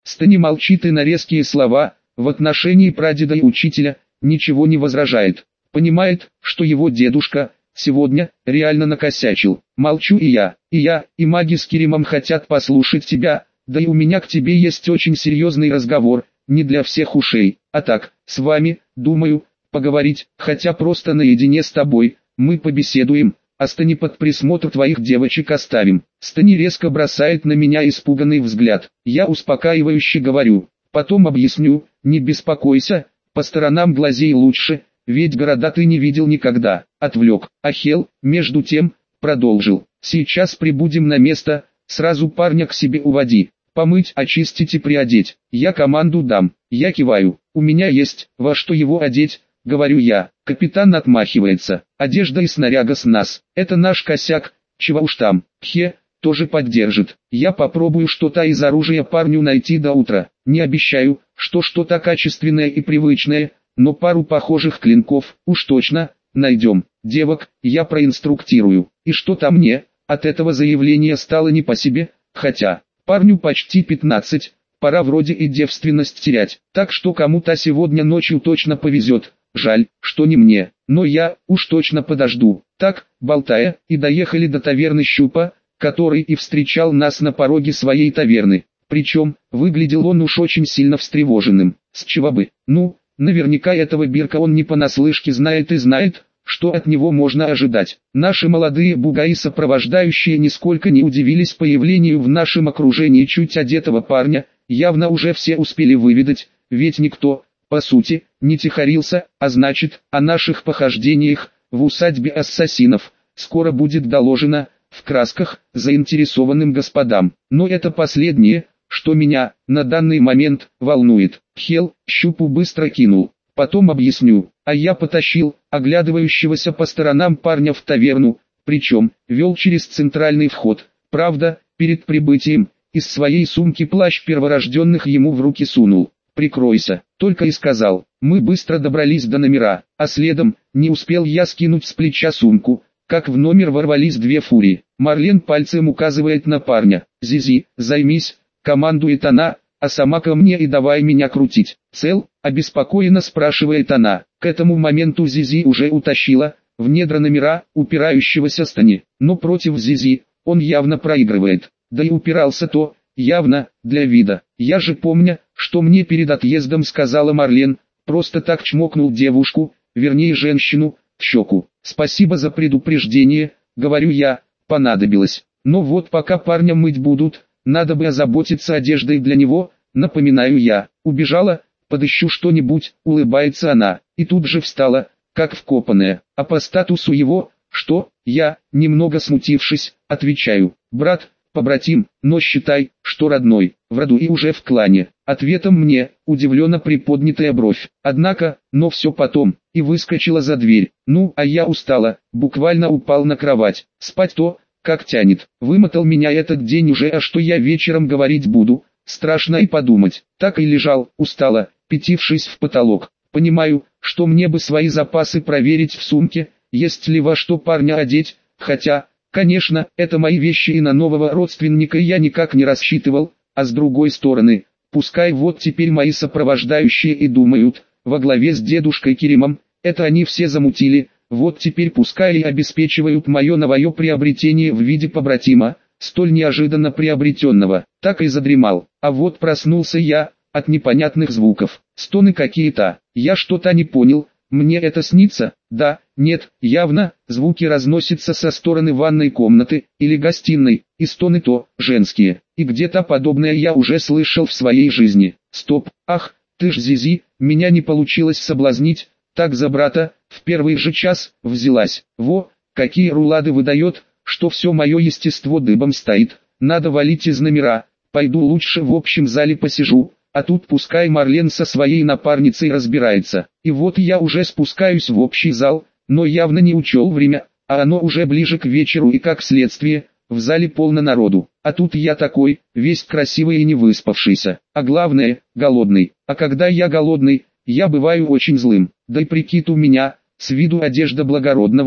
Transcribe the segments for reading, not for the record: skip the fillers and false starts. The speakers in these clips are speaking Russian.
Стани молчит и на резкие слова, в отношении прадеда и учителя, ничего не возражает. Понимает, что его дедушка, сегодня, реально накосячил. Молчу и я, и маги с Керимом хотят послушать тебя, да и у меня к тебе есть очень серьезный разговор, не для всех ушей, а так, с вами, думаю, поговорить, хотя просто наедине с тобой, мы побеседуем, а Стани под присмотр твоих девочек оставим. Стани резко бросает на меня испуганный взгляд. Я успокаивающе говорю, потом объясню, не беспокойся, по сторонам глазей лучше, ведь города ты не видел никогда. Отвлек. Ахел, между тем, продолжил. Сейчас прибудем на место, сразу парня к себе уводи. Помыть, очистить и приодеть. Я команду дам. Я киваю. У меня есть, во что его одеть, говорю я. Капитан отмахивается. Одежда и снаряга с нас. Это наш косяк, чего уж там. Хе, тоже поддержит. Я попробую что-то из оружия парню найти до утра. Не обещаю, что что-то качественное и привычное, но пару похожих клинков, уж точно, найдем. Девок, я проинструктирую. И что-то мне, от этого заявления стало не по себе, хотя, парню почти 15, пора вроде и девственность терять. Так что кому-то сегодня ночью точно повезет. Жаль, что не мне, но я, уж точно подожду. Так, болтая, и доехали до таверны Щупа, который и встречал нас на пороге своей таверны. Причем, выглядел он уж очень сильно встревоженным. С чего бы? Ну, наверняка этого Бирка он не понаслышке знает и знает, что от него можно ожидать. Наши молодые бугаи сопровождающие нисколько не удивились появлению в нашем окружении чуть одетого парня, явно уже все успели выведать, ведь никто, по сути, не тихорился, а значит, о наших похождениях в усадьбе ассасинов скоро будет доложено, в красках, заинтересованным господам. Но это последнее, что меня, на данный момент, волнует. Хел, Щупу быстро кинул. Потом объясню, а я потащил, оглядывающегося по сторонам парня в таверну, причем, вел через центральный вход. Правда, перед прибытием, из своей сумки плащ перворожденных ему в руки сунул. «Прикройся», только и сказал. Мы быстро добрались до номера, а следом, не успел я скинуть с плеча сумку, как в номер ворвались две фурии. Марлен пальцем указывает на парня. «Зизи, займись», командует она, а сама ко мне и давай меня крутить. «Цел?» – обеспокоенно спрашивает она. К этому моменту Зизи уже утащила, в недра номера, упирающегося Стани. Но против Зизи, он явно проигрывает. Да и упирался-то, явно, для вида. Я же помню, что мне перед отъездом сказала Марлен, просто так чмокнул девушку, вернее женщину, в щеку. «Спасибо за предупреждение», — говорю я, понадобилось. Но вот пока парня мыть будут, надо бы озаботиться одеждой для него, напоминаю я. Убежала, подыщу что-нибудь, улыбается она, и тут же встала, как вкопанная. А по статусу его, что, я, немного смутившись, отвечаю, брат, побратим, но считай, что родной, в роду и уже в клане. Ответом мне, удивленно приподнятая бровь. Однако, но все потом, и выскочила за дверь. Ну, а я устала, буквально упал на кровать. Спать то, как тянет. Вымотал меня этот день уже, а что я вечером говорить буду, страшно и подумать. Так и лежал, устало, пятившись в потолок. Понимаю, что мне бы свои запасы проверить в сумке, есть ли во что парня одеть, хотя, конечно, это мои вещи и на нового родственника я никак не рассчитывал, а с другой стороны, пускай вот теперь мои сопровождающие и думают, во главе с дедушкой Керимом, это они все замутили, вот теперь пускай и обеспечивают мое новое приобретение в виде побратима, столь неожиданно приобретенного. Так и задремал, а вот проснулся я, от непонятных звуков, стоны какие-то, я что-то не понял, мне это снится, да, нет, явно, звуки разносятся со стороны ванной комнаты, или гостиной, и стоны то, женские, и где-то подобное я уже слышал в своей жизни. Стоп, ах, ты ж Зизи, меня не получилось соблазнить, так за брата, в первый же час, взялась, во, какие рулады выдает, что все мое естество дыбом стоит, надо валить из номера, пойду лучше в общем зале посижу. А тут пускай Марлен со своей напарницей разбирается. И вот я уже спускаюсь в общий зал, но явно не учел время, а оно уже ближе к вечеру и как следствие, в зале полно народу. А тут я такой, весь красивый и не выспавшийся, а главное, голодный. А когда я голодный, я бываю очень злым. Да и прикид у меня, с виду одежда благородного,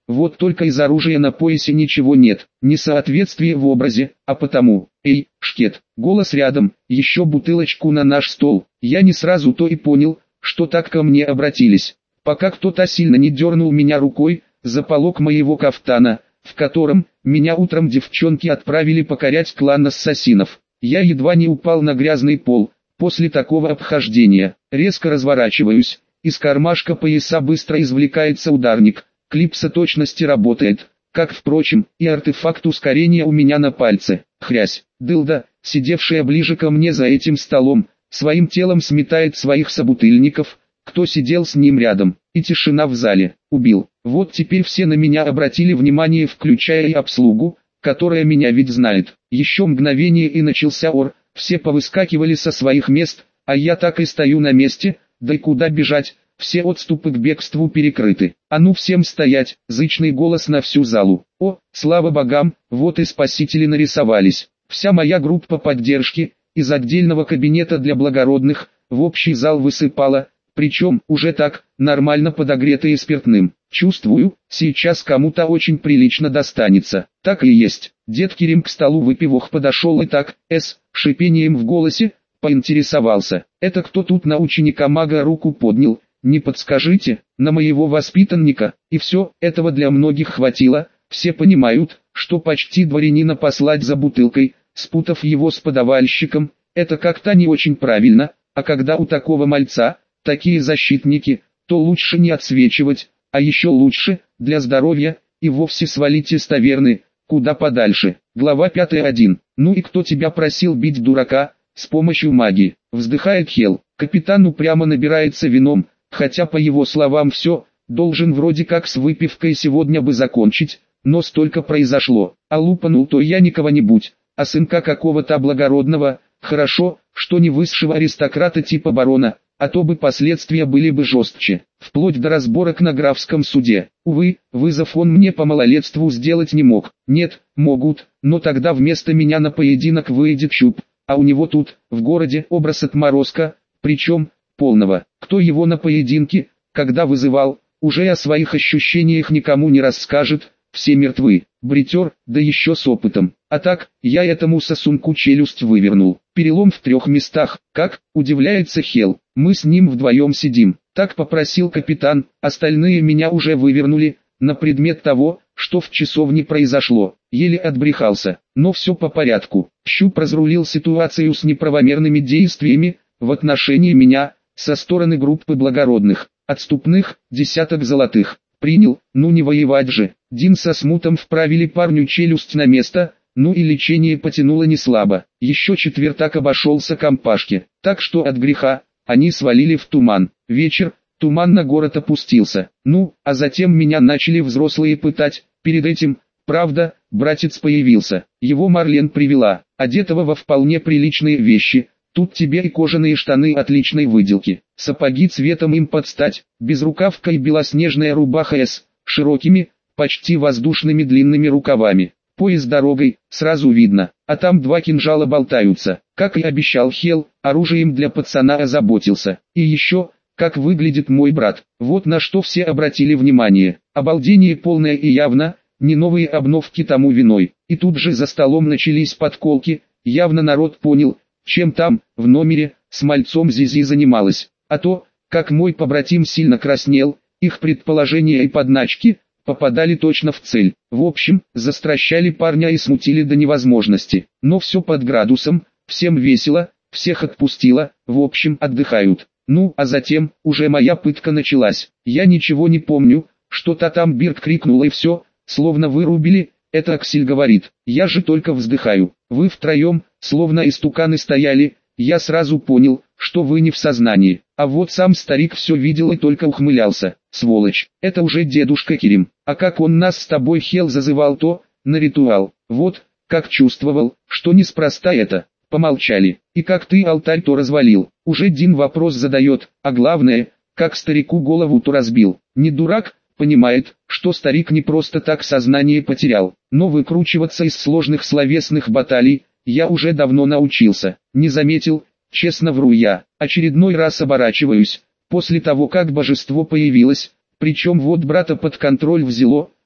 вот только из оружия на поясе ничего нет, несоответствие в образе, а потому, эй, шкет, голос рядом, еще бутылочку на наш стол. Я не сразу то и понял, что так ко мне обратились, пока кто-то сильно не дернул меня рукой за полог моего кафтана, в котором меня утром девчонки отправили покорять клан ассасинов. Я едва не упал на грязный пол. После такого обхождения, резко разворачиваюсь, из кармашка пояса быстро извлекается ударник, клипса точности работает, как впрочем, и артефакт ускорения у меня на пальце. Хрясь, дылда, сидевшая ближе ко мне за этим столом, своим телом сметает своих собутыльников, кто сидел с ним рядом, и тишина в зале. Убил. Вот теперь все на меня обратили внимание, включая и обслугу, которая меня ведь знает. Еще мгновение и начался ор. Все повыскакивали со своих мест, а я так и стою на месте, да и куда бежать, все отступы к бегству перекрыты. А ну всем стоять, зычный голос на всю залу. О, слава богам, вот и спасители нарисовались. Вся моя группа поддержки, из отдельного кабинета для благородных, в общий зал высыпала, причем уже так, нормально подогретые спиртным. Чувствую, сейчас кому-то очень прилично достанется. Так и есть. Дед Керим к столу выпивох подошел и так, шипением в голосе, поинтересовался. Это кто тут на ученика-мага руку поднял, не подскажите, на моего воспитанника, и все, этого для многих хватило, все понимают, что почти дворянина послать за бутылкой, спутав его с подавальщиком, это как-то не очень правильно, а когда у такого мальца, такие защитники, то лучше не отсвечивать, а еще лучше, для здоровья, и вовсе свалить из таверны, куда подальше. Глава 5.1. Ну и кто тебя просил бить дурака, с помощью магии? Вздыхает Хел. Капитан упрямо набирается вином, хотя по его словам все, должен вроде как с выпивкой сегодня бы закончить, но столько произошло. А лупанул то я не кого-нибудь, а сынка какого-то благородного, хорошо, что не высшего аристократа типа барона, а то бы последствия были бы жестче, вплоть до разборок на графском суде. Увы, вызов он мне по малолетству сделать не мог. Нет, могут, но тогда вместо меня на поединок выйдет Щуп, а у него тут, в городе, образ отморозка, причем, полного. Кто его на поединке, когда вызывал, уже о своих ощущениях никому не расскажет, все мертвы. Бритер, да еще с опытом. А так, я этому сосунку челюсть вывернул. Перелом в 3 местах. Как, удивляется Хел, мы с ним вдвоем сидим. Так попросил капитан, остальные меня уже вывернули, на предмет того, что в часовне произошло. Еле отбрехался, но все по порядку. Щуп разрулил ситуацию с неправомерными действиями, в отношении меня, со стороны группы благородных, отступных, 10 золотых. Принял, ну не воевать же. Дин со Смутом вправили парню челюсть на место, ну и лечение потянуло не слабо. Еще четвертак обошелся компашке, так что от греха, они свалили в туман. Вечер, туман на город опустился. Ну, а затем меня начали взрослые пытать, перед этим, правда, братец появился. Его Марлен привела, одетого во вполне приличные вещи. Тут тебе и кожаные штаны отличной выделки, сапоги цветом им под стать, безрукавка и белоснежная рубаха с широкими, почти воздушными длинными рукавами. Пояс дорогой, сразу видно, а там 2 кинжала болтаются. Как и обещал Хел, оружием для пацана озаботился. И еще, как выглядит мой брат, вот на что все обратили внимание. Обалдение полное и явно, не новые обновки тому виной. И тут же за столом начались подколки, явно народ понял, чем там, в номере, с мальцом Зизи занималась. А то, как мой побратим сильно краснел, их предположения и подначки, попадали точно в цель. В общем, застращали парня и смутили до невозможности. Но все под градусом, всем весело, всех отпустило, в общем отдыхают. Ну, а затем, уже моя пытка началась. Я ничего не помню, что-то там Бирк крикнул и все, словно вырубили. Это Аксель говорит, я же только вздыхаю. Вы втроем, словно истуканы стояли, я сразу понял, что вы не в сознании. А вот сам старик все видел и только ухмылялся. Сволочь, это уже дедушка Керим. А как он нас с тобой Хел зазывал то, на ритуал. Вот, как чувствовал, что неспроста это. Помолчали. И как ты алтарь то развалил. Уже Дин вопрос задает, а главное, как старику голову то разбил. Не дурак? Понимает, что старик не просто так сознание потерял, но выкручиваться из сложных словесных баталий, я уже давно научился. Не заметил, честно вру я, очередной раз оборачиваюсь, после того как божество появилось, причем вот брата под контроль взяло,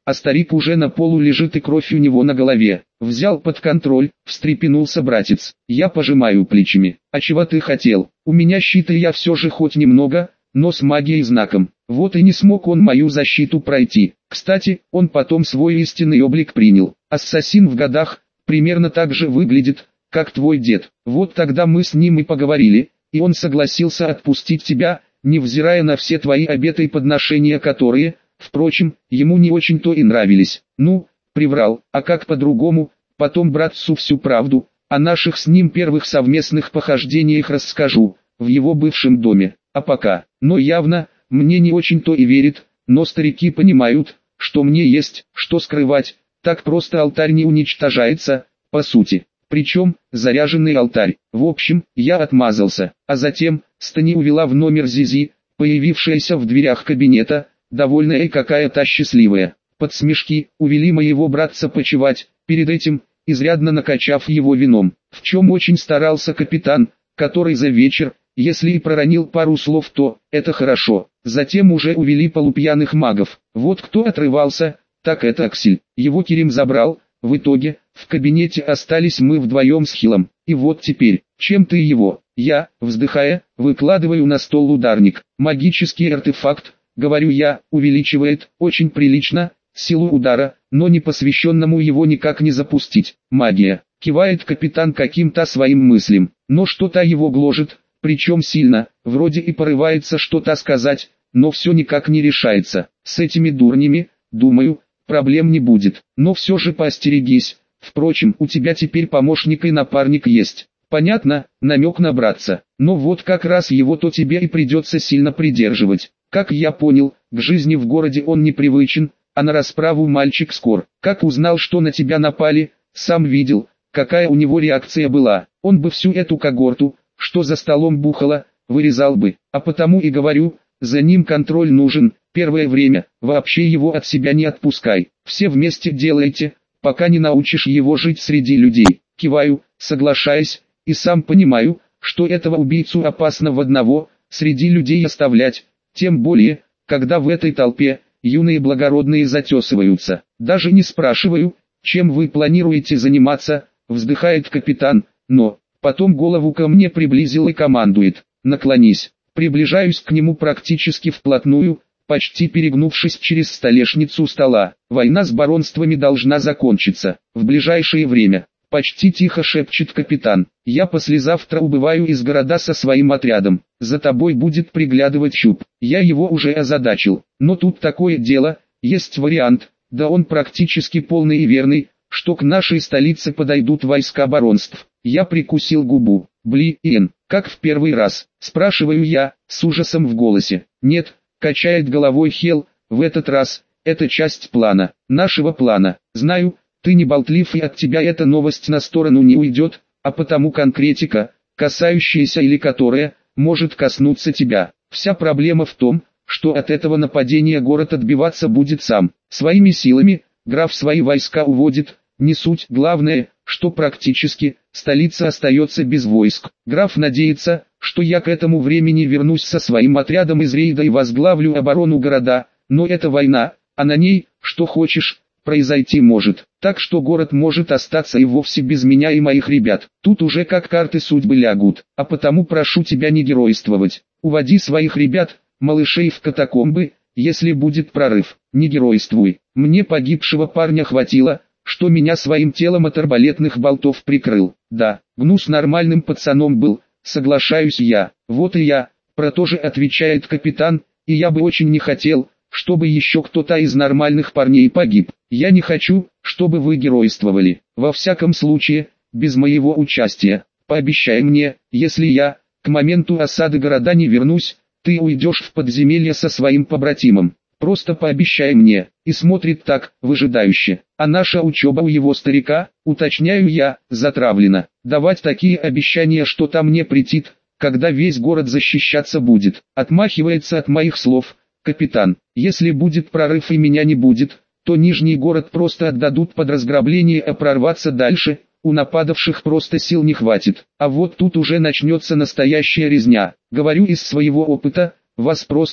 а старик уже на полу лежит и кровь у него на голове. Взял под контроль, встрепенулся братец. Я пожимаю плечами. А чего ты хотел? У меня щита я все же хоть немного, но с магией знаком. Вот и не смог он мою защиту пройти. Кстати, он потом свой истинный облик принял. Ассасин в годах, примерно так же выглядит, как твой дед. Вот тогда мы с ним и поговорили, и он согласился отпустить тебя, невзирая на все твои обеты и подношения, которые, впрочем, ему не очень-то и нравились. Ну, приврал, а как по-другому, потом братцу всю правду, о наших с ним первых совместных похождениях расскажу, в его бывшем доме. А пока, но явно, мне не очень-то и верит, но старики понимают, что мне есть, что скрывать, так просто алтарь не уничтожается, по сути. Причем, заряженный алтарь. В общем, я отмазался, а затем, Стани увела в номер Зизи, появившаяся в дверях кабинета, довольная и какая-то счастливая. Под смешки, увели моего братца почевать, перед этим, изрядно накачав его вином, в чем очень старался капитан, который за вечер, если и проронил пару слов, то это хорошо. Затем уже увели полупьяных магов. Вот кто отрывался, так это Аксель. Его Керим забрал. В итоге, в кабинете остались мы вдвоем с Хилом. И вот теперь, чем ты его? Я, вздыхая, выкладываю на стол ударник. Магический артефакт, говорю я, увеличивает, очень прилично, силу удара, но непосвященному его никак не запустить. Магия. Кивает капитан каким-то своим мыслям, но что-то его гложет. Причем сильно, вроде и порывается что-то сказать, но все никак не решается. С этими дурнями, думаю, проблем не будет, но все же поостерегись. Впрочем, у тебя теперь помощник и напарник есть. Понятно, намек на братца, но вот как раз его-то тебе и придется сильно придерживать. Как я понял, к жизни в городе он непривычен, а на расправу мальчик скор. Как узнал, что на тебя напали, сам видел, какая у него реакция была. Он бы всю эту когорту, что за столом бухало, вырезал бы, а потому и говорю, за ним контроль нужен, первое время, вообще его от себя не отпускай, все вместе делайте, пока не научишь его жить среди людей. Киваю, соглашаясь, и сам понимаю, что этого убийцу опасно в одного, среди людей оставлять, тем более, когда в этой толпе, юные благородные затесываются. Даже не спрашиваю, чем вы планируете заниматься, вздыхает капитан, но... Потом голову ко мне приблизил и командует: наклонись. Приближаюсь к нему практически вплотную, почти перегнувшись через столешницу стола. Война с баронствами должна закончиться в ближайшее время. Почти тихо шепчет капитан. Я послезавтра убываю из города со своим отрядом. За тобой будет приглядывать Щуп. Я его уже озадачил. Но тут такое дело, есть вариант, да он практически полный и верный, что к нашей столице подойдут войска баронств. Я прикусил губу. Блин, как в первый раз? Спрашиваю я, с ужасом в голосе. Нет, качает головой Хел, в этот раз, это часть плана, нашего плана. Знаю, ты не болтлив и от тебя эта новость на сторону не уйдет, а потому конкретика, касающаяся или которая, может коснуться тебя. Вся проблема в том, что от этого нападения город отбиваться будет сам. Своими силами, граф свои войска уводит, не суть. Главное, что практически, столица остается без войск. Граф надеется, что я к этому времени вернусь со своим отрядом из рейда и возглавлю оборону города, но это война, а на ней, что хочешь, произойти может. Так что город может остаться и вовсе без меня и моих ребят. Тут уже как карты судьбы лягут, а потому прошу тебя не геройствовать. Уводи своих ребят, малышей в катакомбы, если будет прорыв. Не геройствуй. Мне погибшего парня хватило, что меня своим телом от арбалетных болтов прикрыл. Да, Гнус нормальным пацаном был, соглашаюсь я. Вот и я, про то же отвечает капитан, и я бы очень не хотел, чтобы еще кто-то из нормальных парней погиб. Я не хочу, чтобы вы геройствовали. Во всяком случае, без моего участия. Пообещай мне, если я, к моменту осады города не вернусь, ты уйдешь в подземелье со своим побратимом. Просто пообещай мне. И смотрит так, выжидающе. А наша учеба у его старика, уточняю я, затравлена. Давать такие обещания, что там не претит, когда весь город защищаться будет. Отмахивается от моих слов капитан. Если будет прорыв и меня не будет, то Нижний город просто отдадут под разграбление, а прорваться дальше, у нападавших просто сил не хватит. А вот тут уже начнется настоящая резня. Говорю из своего опыта, вас просто,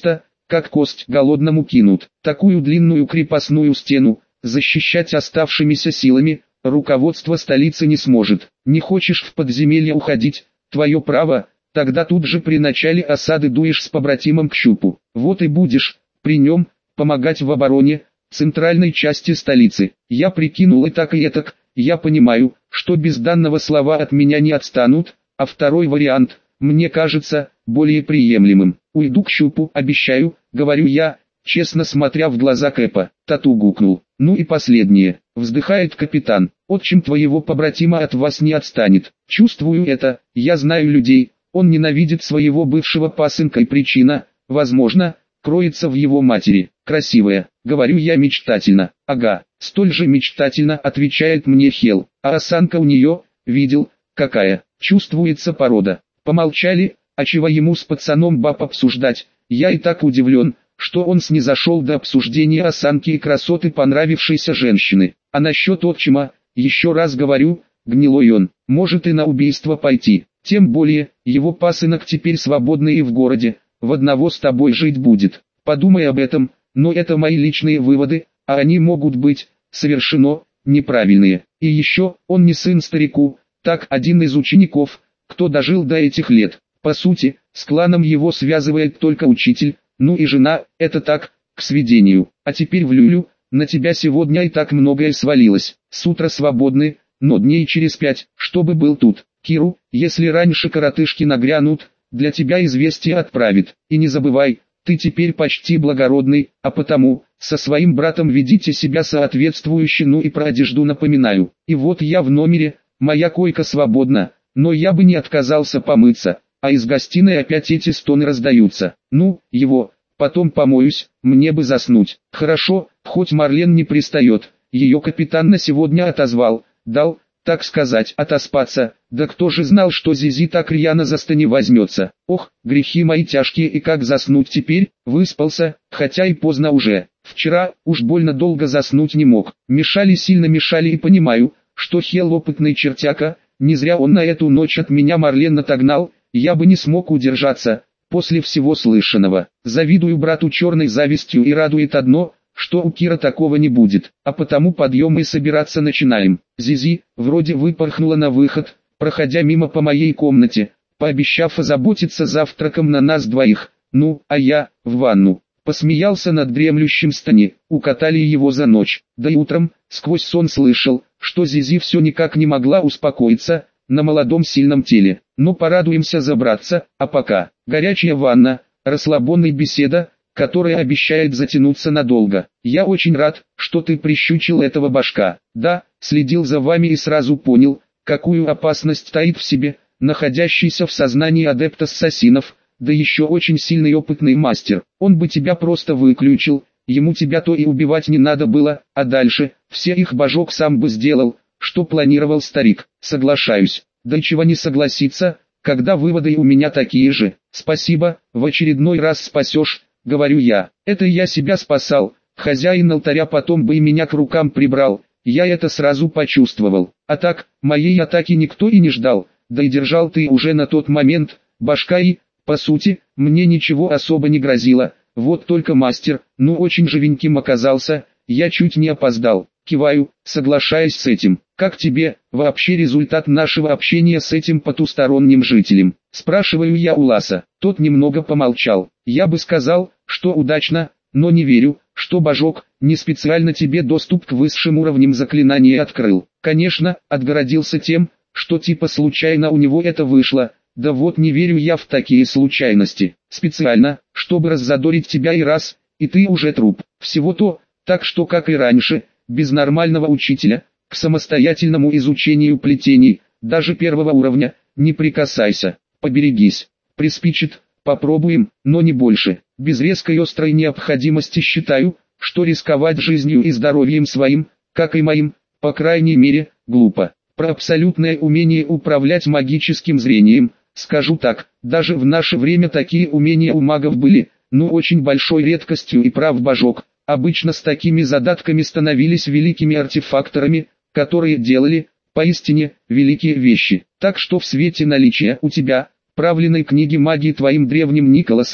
как кость голодному кинут. Такую длинную крепостную стену защищать оставшимися силами руководство столицы не сможет. Не хочешь в подземелье уходить, твое право, тогда тут же при начале осады дуешь с побратимом к щупу. Вот и будешь, при нем, помогать в обороне центральной части столицы. Я прикинул и так и этак, я понимаю, что без данного слова от меня не отстанут, а второй вариант, мне кажется, более приемлемым. Уйду к щупу, обещаю, говорю я, честно смотря в глаза Кэпа. Тату гукнул. Ну и последнее, вздыхает капитан, отчим твоего побратима от вас не отстанет. Чувствую это, я знаю людей, он ненавидит своего бывшего пасынка и причина, возможно, кроется в его матери. Красивая, говорю я мечтательно. Ага, столь же мечтательно отвечает мне Хел. А осанка у нее, видел, какая, чувствуется порода. Помолчали, а чего ему с пацаном баб обсуждать, я и так удивлен, что он снизошел до обсуждения осанки и красоты понравившейся женщины. А насчет отчима, еще раз говорю, гнилой он, может и на убийство пойти. Тем более, его пасынок теперь свободный и в городе, в одного с тобой жить будет. Подумай об этом, но это мои личные выводы, а они могут быть, совершенно, неправильные. И еще, он не сын старику, так один из учеников, кто дожил до этих лет. По сути, с кланом его связывает только учитель, ну и жена, это так, к сведению. А теперь в люлю, на тебя сегодня и так многое свалилось. С утра свободны, но дней через 5, чтобы был тут. Киру, если раньше коротышки нагрянут, для тебя известие отправит. И не забывай, ты теперь почти благородный, а потому, со своим братом ведите себя соответствующе, ну и про одежду напоминаю. И вот я в номере, моя койка свободна, но я бы не отказался помыться, а из гостиной опять эти стоны раздаются. Ну, его, потом помоюсь, мне бы заснуть. Хорошо, хоть Марлен не пристает, ее капитан на сегодня отозвал, дал, так сказать, отоспаться. Да кто же знал, что Зизи так рьяно за стани возьмется. Ох, грехи мои тяжкие, и как заснуть теперь? Выспался, хотя и поздно уже. Вчера, уж больно долго заснуть не мог. Мешали, сильно мешали, и понимаю, что Хел опытный чертяка, не зря он на эту ночь от меня Марлен отогнал, я бы не смог удержаться, после всего слышанного. Завидую брату черной завистью, и радует одно, что у Кира такого не будет, а потому подъем и собираться начинаем. Зизи, вроде выпорхнула на выход, проходя мимо по моей комнате, пообещав озаботиться завтраком на нас двоих. Ну, а я, в ванну. Посмеялся над дремлющим Стани, укатали его за ночь. Да и утром, сквозь сон слышал, что Зизи все никак не могла успокоиться, на молодом сильном теле. Но порадуемся забраться, а пока, горячая ванна, расслабонная беседа, которая обещает затянуться надолго. Я очень рад, что ты прищучил этого башка. Да, следил за вами и сразу понял, какую опасность таит в себе, находящийся в сознании адепт ассасинов, да еще очень сильный опытный мастер. Он бы тебя просто выключил, ему тебя то и убивать не надо было, а дальше, все их божок сам бы сделал, что планировал старик. Соглашаюсь, да и чего не согласиться, когда выводы у меня такие же. Спасибо, в очередной раз спасешь, говорю я. Это я себя спасал, хозяин алтаря потом бы и меня к рукам прибрал, я это сразу почувствовал. А так, моей атаки никто и не ждал, да и держал ты уже на тот момент, башка, и, по сути, мне ничего особо не грозило, вот только мастер, ну очень живеньким оказался, я чуть не опоздал. Киваю, соглашаясь с этим. Как тебе, вообще результат нашего общения с этим потусторонним жителем? Спрашиваю я у Ласа. Тот немного помолчал. Я бы сказал, что удачно, но не верю, что божок не специально тебе доступ к высшим уровням заклинания открыл. Конечно, отгородился тем, что типа случайно у него это вышло. Да вот не верю я в такие случайности. Специально, чтобы раззадорить тебя и раз, и ты уже труп. Всего то, так что как и раньше, без нормального учителя, к самостоятельному изучению плетений, даже первого уровня, не прикасайся, поберегись. Приспичит, попробуем, но не больше. Без резкой острой необходимости считаю, что рисковать жизнью и здоровьем своим, как и моим, по крайней мере, глупо. Про абсолютное умение управлять магическим зрением, скажу так, даже в наше время такие умения у магов были, но очень большой редкостью, и прав божок. Обычно с такими задатками становились великими артефакторами, которые делали, поистине, великие вещи. Так что в свете наличия у тебя, правленной книги магии твоим древним Николасом,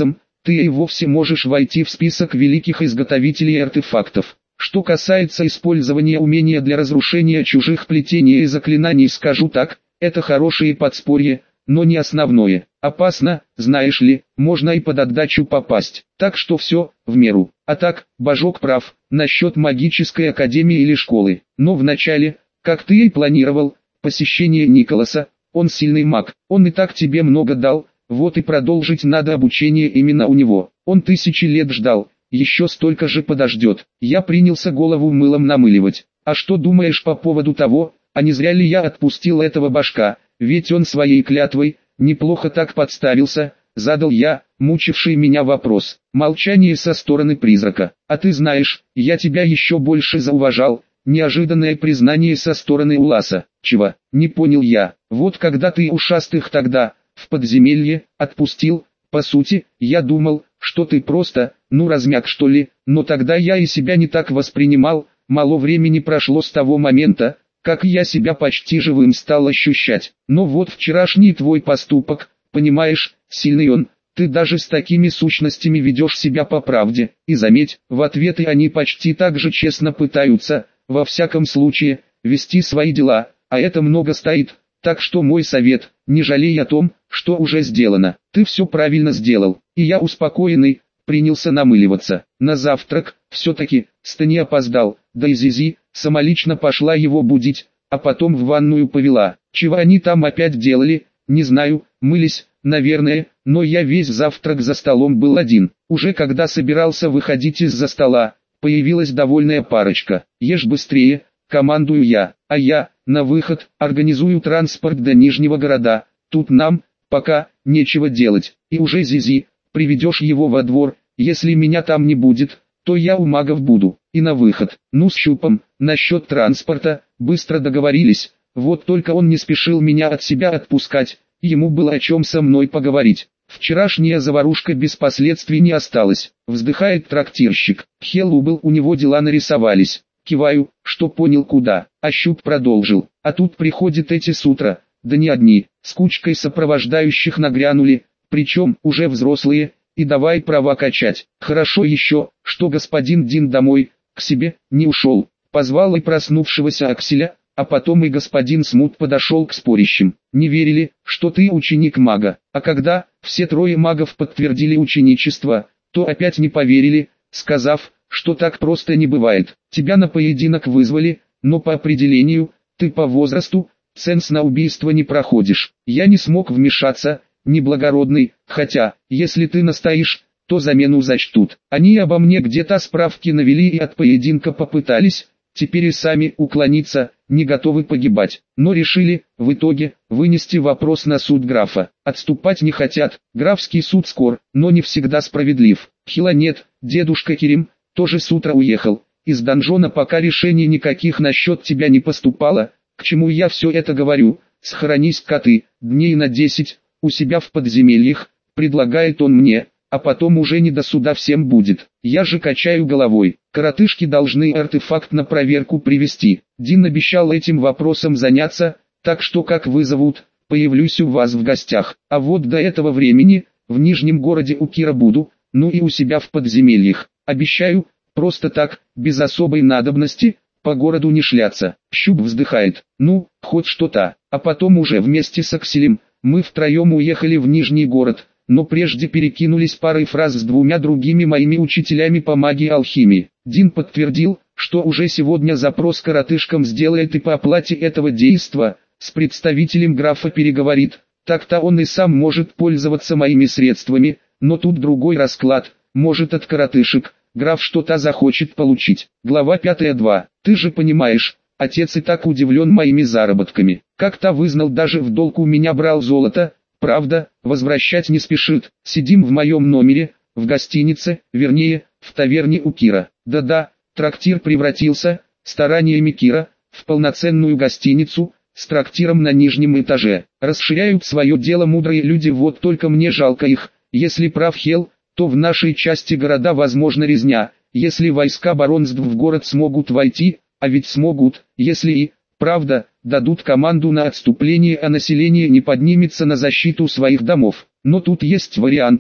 ты и вовсе можешь войти в список великих изготовителей артефактов. Что касается использования умения для разрушения чужих плетений и заклинаний, скажу так, это хорошее подспорье, но не основное. Опасно, знаешь ли, можно и под отдачу попасть. Так что все, в меру. А так, Божок прав, насчет магической академии или школы. Но вначале, как ты и планировал, посещение Николаса, он сильный маг, он и так тебе много дал, вот и продолжить надо обучение именно у него. Он тысячи лет ждал, еще столько же подождет. Я принялся голову мылом намыливать. А что думаешь по поводу того, а не зря ли я отпустил этого башка, ведь он своей клятвой неплохо так подставился, задал я, мучивший меня вопрос. Молчание со стороны призрака. А ты знаешь, я тебя еще больше зауважал. Неожиданное признание со стороны Уласа. Чего? Не понял я. Вот когда ты ушастых тогда, в подземелье, отпустил, по сути, я думал, что ты просто, размяк что ли, но тогда я и себя не так воспринимал, мало времени прошло с того момента, как я себя почти живым стал ощущать. Но вот вчерашний твой поступок, понимаешь, сильный он, ты даже с такими сущностями ведешь себя по правде, и заметь, в ответы они почти так же честно пытаются, во всяком случае, вести свои дела, а это много стоит, так что мой совет, не жалей о том, что уже сделано. Ты все правильно сделал, и я успокоенный, принялся намыливаться. На завтрак, все-таки, Стани опоздал, да и Зизи, самолично пошла его будить, а потом в ванную повела. Чего они там опять делали, не знаю, мылись, наверное, но я весь завтрак за столом был один. Уже когда собирался выходить из-за стола, появилась довольная парочка. Ешь быстрее, командую я, а я, на выход, организую транспорт до Нижнего города. Тут нам, пока, нечего делать. И уже Зизи, приведешь его во двор, если меня там не будет, то я у магов буду. И на выход. Ну с Щупом, насчет транспорта, быстро договорились. Вот только он не спешил меня от себя отпускать, ему было о чем со мной поговорить. Вчерашняя заварушка без последствий не осталась. Вздыхает трактирщик. Хелу был, у него дела нарисовались. Киваю, что понял куда. А Щуп продолжил. А тут приходят эти с утра, да не одни, с кучкой сопровождающих нагрянули, причем уже взрослые, и давай права качать. Хорошо еще, что господин Дин домой, к себе, не ушел. Позвал и проснувшегося Акселя, а потом и господин Смут подошел к спорящим. Не верили, что ты ученик мага, а когда все трое магов подтвердили ученичество, то опять не поверили, сказав, что так просто не бывает. Тебя на поединок вызвали, но по определению, ты по возрасту, ценз на убийство не проходишь. Я не смог вмешаться, неблагородный, хотя, если ты настоишь, то замену зачтут. Они обо мне где-то справки навели и от поединка попытались, теперь и сами уклониться, не готовы погибать. Но решили, в итоге, вынести вопрос на суд графа. Отступать не хотят, графский суд скор, но не всегда справедлив. Хила нет, дедушка Керим, тоже с утра уехал. Из донжона пока решений никаких насчет тебя не поступало. К чему я все это говорю? Схоронись-ка ты, дней на 10, у себя в подземельях, предлагает он мне, а потом уже не до суда всем будет. Я же качаю головой. Коротышки должны артефакт на проверку привезти. Дин обещал этим вопросом заняться, так что как вызовут, появлюсь у вас в гостях. А вот до этого времени, в Нижнем городе у Кира буду, ну и у себя в подземельях. Обещаю, просто так, без особой надобности, по городу не шляться. Щуп вздыхает. Ну, хоть что-то. А потом уже вместе с Акселем, мы втроем уехали в Нижний город, но прежде перекинулись парой фраз с двумя другими моими учителями по магии и алхимии. Дин подтвердил, что уже сегодня запрос коротышкам сделает и по оплате этого действа, с представителем графа переговорит, так-то он и сам может пользоваться моими средствами, но тут другой расклад, может от коротышек, граф что-то захочет получить. Глава 5.2. Ты же понимаешь, отец и так удивлен моими заработками. Как-то вызнал, даже в долг у меня брал золото, правда, возвращать не спешит. Сидим в моем номере, в гостинице, вернее, в таверне у Кира. Да-да, трактир превратился, стараниями Кира, в полноценную гостиницу, с трактиром на нижнем этаже. Расширяют свое дело мудрые люди, вот только мне жалко их. Если прав Хел, то в нашей части города возможна резня, если войска баронств в город смогут войти, а ведь смогут, если и, правда, дадут команду на отступление, а население не поднимется на защиту своих домов. Но тут есть варианты,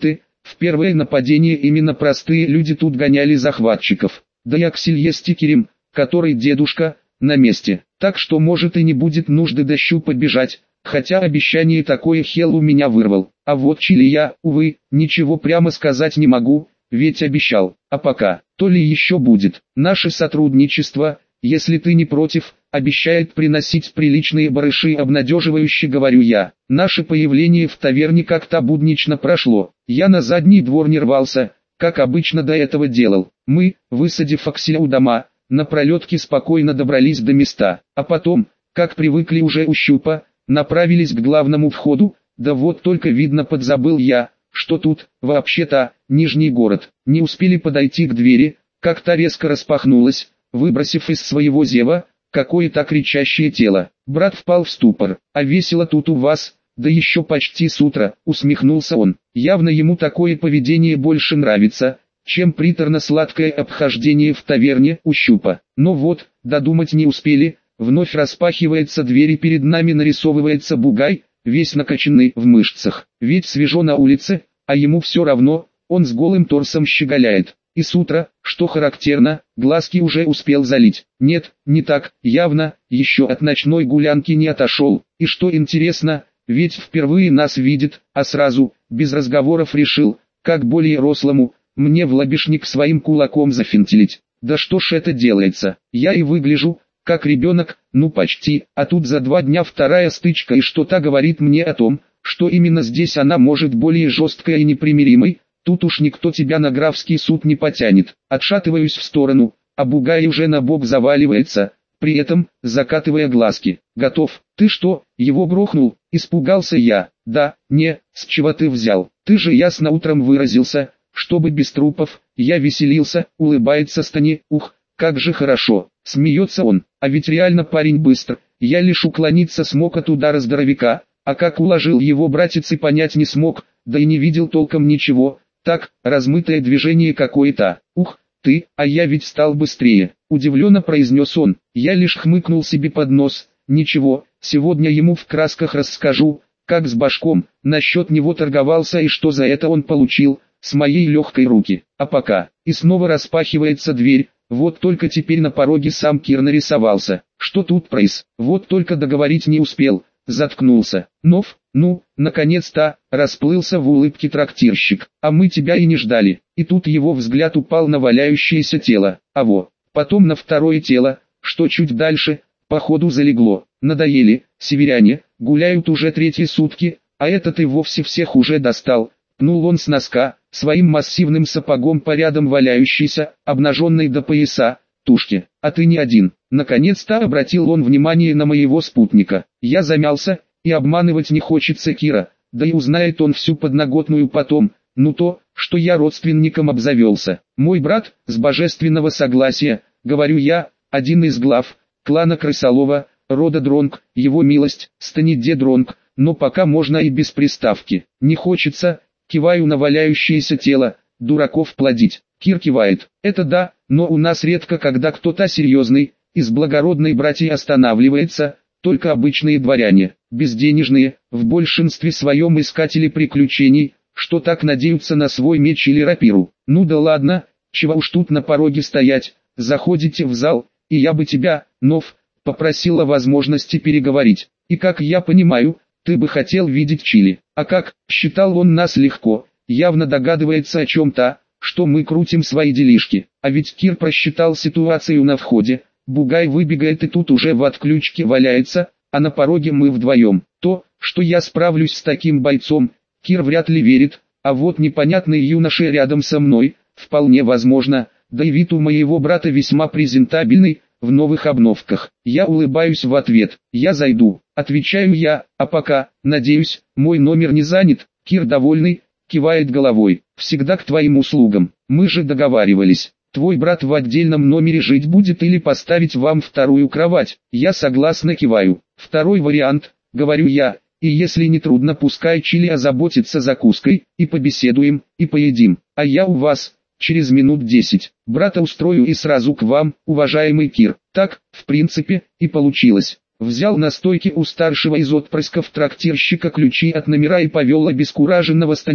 В первое нападение именно простые люди тут гоняли захватчиков. Да и Аксель есть Кирим, который дедушка, на месте. Так что может и не будет нужды до щупа бежать, хотя обещание такое Хел у меня вырвал. А вот Чили я, увы, ничего прямо сказать не могу, ведь обещал. А пока, то ли еще будет. Наше сотрудничество, если ты не против, обещает приносить приличные барыши, обнадеживающе говорю я. Наше появление в таверне как-то буднично прошло. Я на задний двор не рвался, как обычно до этого делал. Мы, высадив Акселя у дома, на пролетке спокойно добрались до места, а потом, как привыкли уже у щупа, направились к главному входу. Да вот только видно подзабыл я, что тут, вообще-то, Нижний город. Не успели подойти к двери, как та резко распахнулась, выбросив из своего зева какое-то кричащее тело. Брат впал в ступор. А весело тут у вас, да еще почти с утра, усмехнулся он. Явно ему такое поведение больше нравится, чем приторно-сладкое обхождение в таверне у щупа. Но вот, додумать не успели, вновь распахивается дверь и перед нами нарисовывается бугай, весь накачанный в мышцах. Ведь свежо на улице, а ему все равно, он с голым торсом щеголяет. И с утра, что характерно, глазки уже успел залить. Нет, не так, явно, еще от ночной гулянки не отошел. И что интересно, ведь впервые нас видит, а сразу, без разговоров решил, как более рослому, мне в лобешник своим кулаком зафинтелить. Да что ж это делается, я и выгляжу, как ребенок, ну почти, а тут за 2 дня вторая стычка, и что-то говорит мне о том, что именно здесь она может более жесткой и непримиримой. Тут уж никто тебя на графский суд не потянет. Отшатываюсь в сторону, а бугай уже на бок заваливается, при этом, закатывая глазки. Готов. Ты что, его грохнул? Испугался я. Да, не, с чего ты взял? Ты же ясно утром выразился, чтобы без трупов. Я веселился, улыбается Стани. Ух, как же хорошо. Смеется он, а ведь реально парень быстр. Я лишь уклониться смог от удара здоровяка, а как уложил его братец и понять не смог, да и не видел толком ничего. Так, размытое движение какое-то. Ух, ты, а я ведь стал быстрее. Удивленно произнес он. Я лишь хмыкнул себе под нос. Ничего, сегодня ему в красках расскажу, как с башком, насчет него торговался и что за это он получил, с моей легкой руки. А пока, и снова распахивается дверь, вот только теперь на пороге сам Кир нарисовался. Что тут проис? Вот только договорить не успел, заткнулся. Нов, ну, наконец-то, расплылся в улыбке трактирщик. А мы тебя и не ждали. И тут его взгляд упал на валяющееся тело. А во, потом на второе тело, что чуть дальше, походу залегло. Надоели, северяне, гуляют уже 3 сутки, а этот и вовсе всех уже достал. Пнул он с носка, своим массивным сапогом по рядам валяющейся, обнаженной до пояса, тушки. А ты не один. Наконец-то обратил он внимание на моего спутника. Я замялся, и обманывать не хочется Кира, да и узнает он всю подноготную потом, ну то, что я родственником обзавелся. Мой брат, с божественного согласия, говорю я, один из глав клана Крысолова, рода Дронг, его милость, Станиде Дронг, но пока можно и без приставки. Не хочется, киваю на валяющееся тело, дураков плодить. Кир кивает. Это да, но у нас редко когда кто-то серьезный, из благородной братьи останавливается, только обычные дворяне, безденежные, в большинстве своем искатели приключений, что так надеются на свой меч или рапиру. Ну да ладно, чего уж тут на пороге стоять, заходите в зал, и я бы тебя, Нов, попросила возможности переговорить. И как я понимаю, ты бы хотел видеть Чили. А как, считал он нас легко, явно догадывается о чем-то, что мы крутим свои делишки. А ведь Кир просчитал ситуацию на входе, бугай выбегает и тут уже в отключке валяется, а на пороге мы вдвоем. То, что я справлюсь с таким бойцом, Кир вряд ли верит, а вот непонятный юноша рядом со мной, вполне возможно, да и вид у моего брата весьма презентабельный, в новых обновках. Я улыбаюсь в ответ. Я зайду, отвечаю я, а пока, надеюсь, мой номер не занят. Кир довольный, кивает головой. Всегда к твоим услугам. Мы же договаривались. Твой брат в отдельном номере жить будет или поставить вам вторую кровать. Я согласно киваю. Второй вариант, говорю я, и если не трудно, пускай Чили озаботится закуской, и побеседуем, и поедим. А я у вас. Через минут 10. Брата устрою и сразу к вам, уважаемый Кир. Так, в принципе, и получилось. Взял на стойке у старшего из отпрысков трактирщика ключи от номера и повел обескураженного Стани,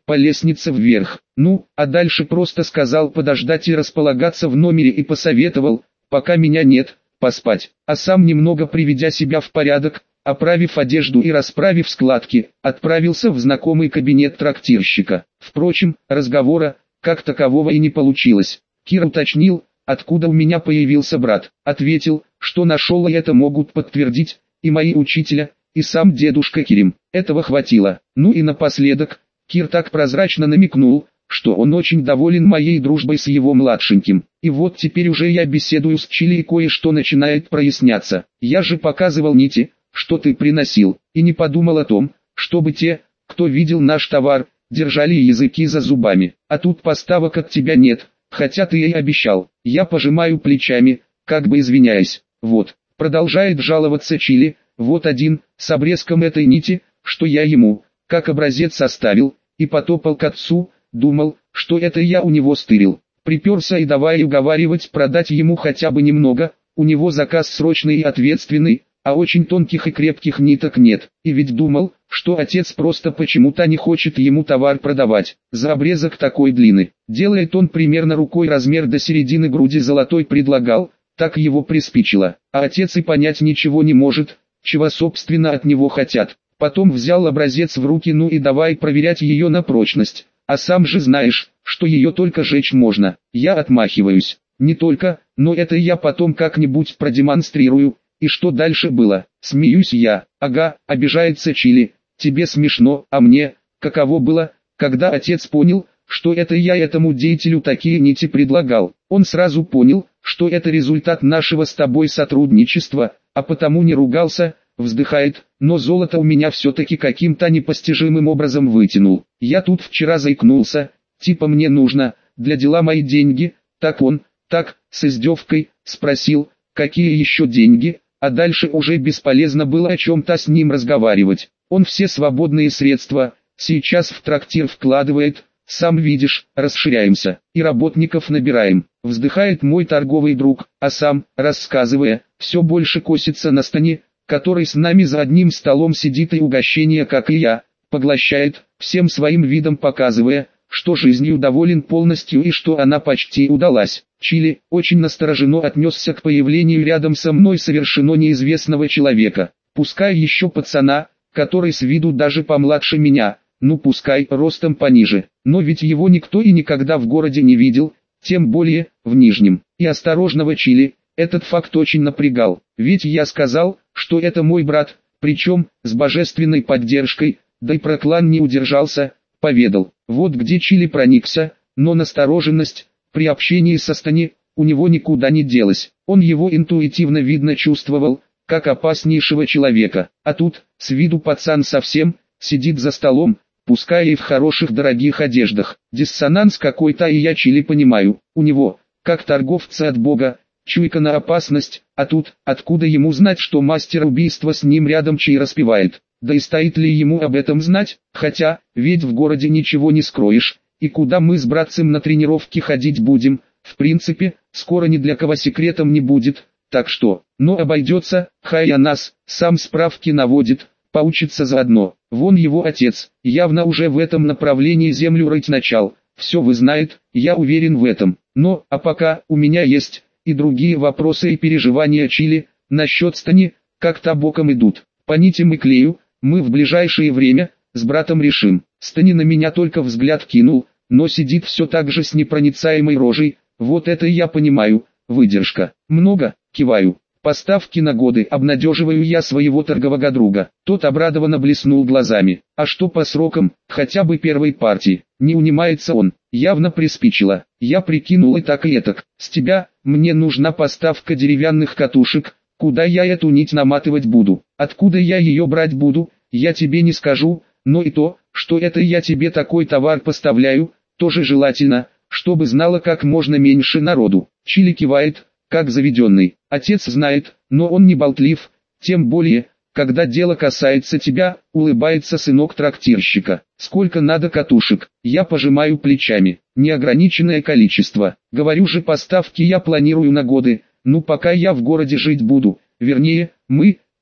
по лестнице вверх. Ну, а дальше просто сказал подождать и располагаться в номере и посоветовал, пока меня нет, поспать. А сам, немного приведя себя в порядок, оправив одежду и расправив складки, отправился в знакомый кабинет трактирщика. Впрочем, разговора, как такового, и не получилось. Кир уточнил, откуда у меня появился брат. Ответил, что нашел, и это могут подтвердить и мои учителя, и сам дедушка Кирим. Этого хватило. Ну и напоследок, Кир так прозрачно намекнул, что он очень доволен моей дружбой с его младшеньким. И вот теперь уже я беседую с Чили, и кое-что начинает проясняться. Я же показывал нити, что ты приносил, и не подумал о том, чтобы те, кто видел наш товар, держали языки за зубами. А тут поставок от тебя нет, хотя ты и обещал. Я пожимаю плечами, как бы извиняясь. Вот, продолжает жаловаться Чили, вот один, с обрезком этой нити, что я ему, как образец составил, и потопал к отцу, думал, что это я у него стырил. Приперся и давай уговаривать продать ему хотя бы немного, у него заказ срочный и ответственный, а очень тонких и крепких ниток нет. И ведь думал, что отец просто почему-то не хочет ему товар продавать. За обрезок такой длины. Делает он примерно рукой, размер до середины груди золотой предлагал, так его приспичило. А отец и понять ничего не может, чего собственно от него хотят. Потом взял образец в руки, ну и давай проверять ее на прочность. А сам же знаешь, что ее только жечь можно. Я отмахиваюсь. Не только, но это я потом как-нибудь продемонстрирую. И что дальше было? Смеюсь я. Ага, обижается Чили. Тебе смешно, а мне, каково было, когда отец понял, что это я этому деятелю такие нити предлагал. Он сразу понял, что это результат нашего с тобой сотрудничества, а потому не ругался, вздыхает, но золото у меня все-таки каким-то непостижимым образом вытянул. Я тут вчера заикнулся, типа мне нужно, для дела мои деньги, так он, так, с издевкой, спросил, какие еще деньги, а дальше уже бесполезно было о чем-то с ним разговаривать. Он все свободные средства, сейчас в трактир вкладывает, сам видишь, расширяемся, и работников набираем. Вздыхает мой торговый друг, а сам, рассказывая, все больше косится на Стане, который с нами за одним столом сидит и угощение, как и я, поглощает, всем своим видом показывая, что жизнью доволен полностью и что она почти удалась. Чили очень настороженно отнесся к появлению рядом со мной совершенно неизвестного человека, пускай еще пацана, который с виду даже помладше меня, ну пускай ростом пониже, но ведь его никто и никогда в городе не видел, тем более в Нижнем. И осторожного Чили этот факт очень напрягал, ведь я сказал, что это мой брат, причем с божественной поддержкой, да и про клан не удержался, поведал. Вот где Чили проникся, но настороженность при общении со Стани у него никуда не делась. Он его интуитивно видно чувствовал, как опаснейшего человека. А тут, с виду пацан совсем, сидит за столом, пускай и в хороших дорогих одеждах. Диссонанс какой-то, и я Чили понимаю. У него, как торговца от бога, чуйка на опасность, а тут, откуда ему знать, что мастер убийства с ним рядом чай распевает? Да и стоит ли ему об этом знать? Хотя, ведь в городе ничего не скроешь, и куда мы с братцем на тренировки ходить будем, в принципе, скоро ни для кого секретом не будет, так что, но обойдется, хай о нас, сам справки наводит, поучится заодно. Вон его отец, явно уже в этом направлении землю рыть начал, все вызнает, я уверен в этом. Но, а пока, у меня есть и другие вопросы и переживания Чили, насчет Стани, как-то боком идут. По нитям и клею, мы в ближайшее время, с братом решим. Стани на меня только взгляд кинул, но сидит все так же с непроницаемой рожей, вот это я понимаю, выдержка. Много, киваю. Поставки на годы, обнадеживаю я своего торгового друга. Тот обрадованно блеснул глазами. А что по срокам, хотя бы первой партии? Не унимается он, явно приспичило. Я прикинул и так и этак. С тебя, мне нужна поставка деревянных катушек. Куда я эту нить наматывать буду? Откуда я ее брать буду? Я тебе не скажу, но и то, что это я тебе такой товар поставляю, тоже желательно, чтобы знало как можно меньше народу. Чили кивает, как заведенный. Отец знает, но он не болтлив, тем более, когда дело касается тебя, улыбается сынок трактирщика. Сколько надо катушек? Я пожимаю плечами. Неограниченное количество. Говорю же, поставки я планирую на годы, ну пока я в городе жить буду. Вернее, мы,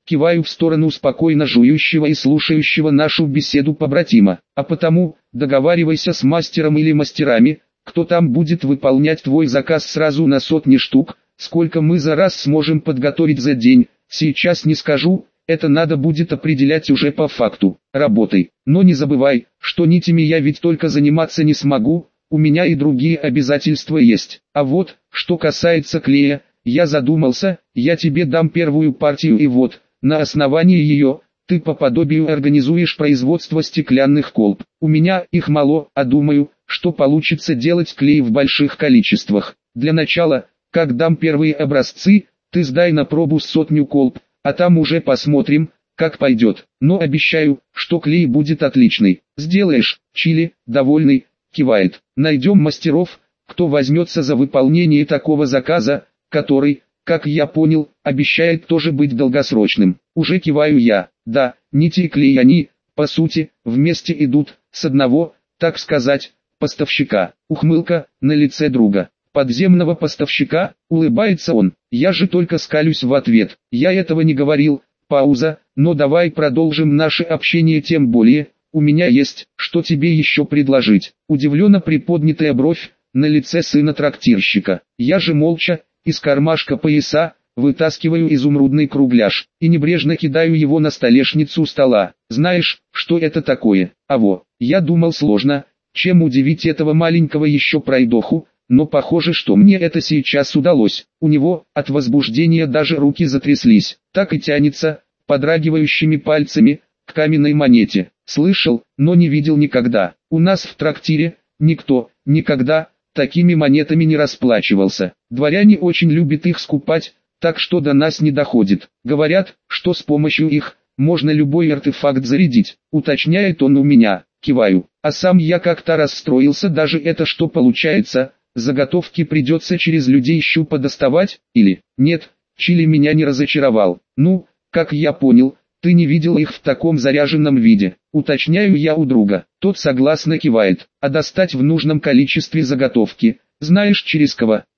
киваю в сторону спокойно жующего и слушающего нашу беседу побратима. А потому, договаривайся с мастером или мастерами, кто там будет выполнять твой заказ сразу на сотни штук, сколько мы за раз сможем подготовить за день, сейчас не скажу, это надо будет определять уже по факту. Работай, но не забывай, что нитями я ведь только заниматься не смогу, у меня и другие обязательства есть. А вот, что касается клея, я задумался, я тебе дам первую партию и вот, на основании ее, ты по подобию организуешь производство стеклянных колб. У меня их мало, а думаю, что получится делать клей в больших количествах. Для начала, как дам первые образцы, ты сдай на пробу 100 колб, а там уже посмотрим, как пойдет. Но обещаю, что клей будет отличный. Сделаешь, Чили, довольный, кивает. Найдем мастеров, кто возьмется за выполнение такого заказа, который, как я понял, обещает тоже быть долгосрочным. Уже киваю я. Да, нити и клей они, по сути, вместе идут, с одного, так сказать, поставщика. Ухмылка на лице друга. Подземного поставщика, улыбается он. Я же только скалюсь в ответ. Я этого не говорил. Пауза, но давай продолжим наше общение, тем более, у меня есть, что тебе еще предложить. Удивленно приподнятая бровь на лице сына трактирщика. Я же молча, из кармашка пояса, вытаскиваю изумрудный кругляш и небрежно кидаю его на столешницу стола. Знаешь, что это такое? Аво, я думал сложно, чем удивить этого маленького еще пройдоху, но похоже, что мне это сейчас удалось. У него, от возбуждения даже руки затряслись. Так и тянется, подрагивающими пальцами, к каменной монете. Слышал, но не видел никогда. У нас в трактире, никто, никогда, такими монетами не расплачивался. Дворяне очень любят их скупать, так что до нас не доходит. Говорят, что с помощью их, можно любой артефакт зарядить. Уточняет он у меня, киваю. А сам я как-то расстроился, даже это что получается, заготовки придется через людей щупа доставать, или, нет, Чили меня не разочаровал. Ну, как я понял, ты не видел их в таком заряженном виде. Уточняю я у друга. Тот согласно кивает. А достать в нужном количестве заготовки, знаешь через кого?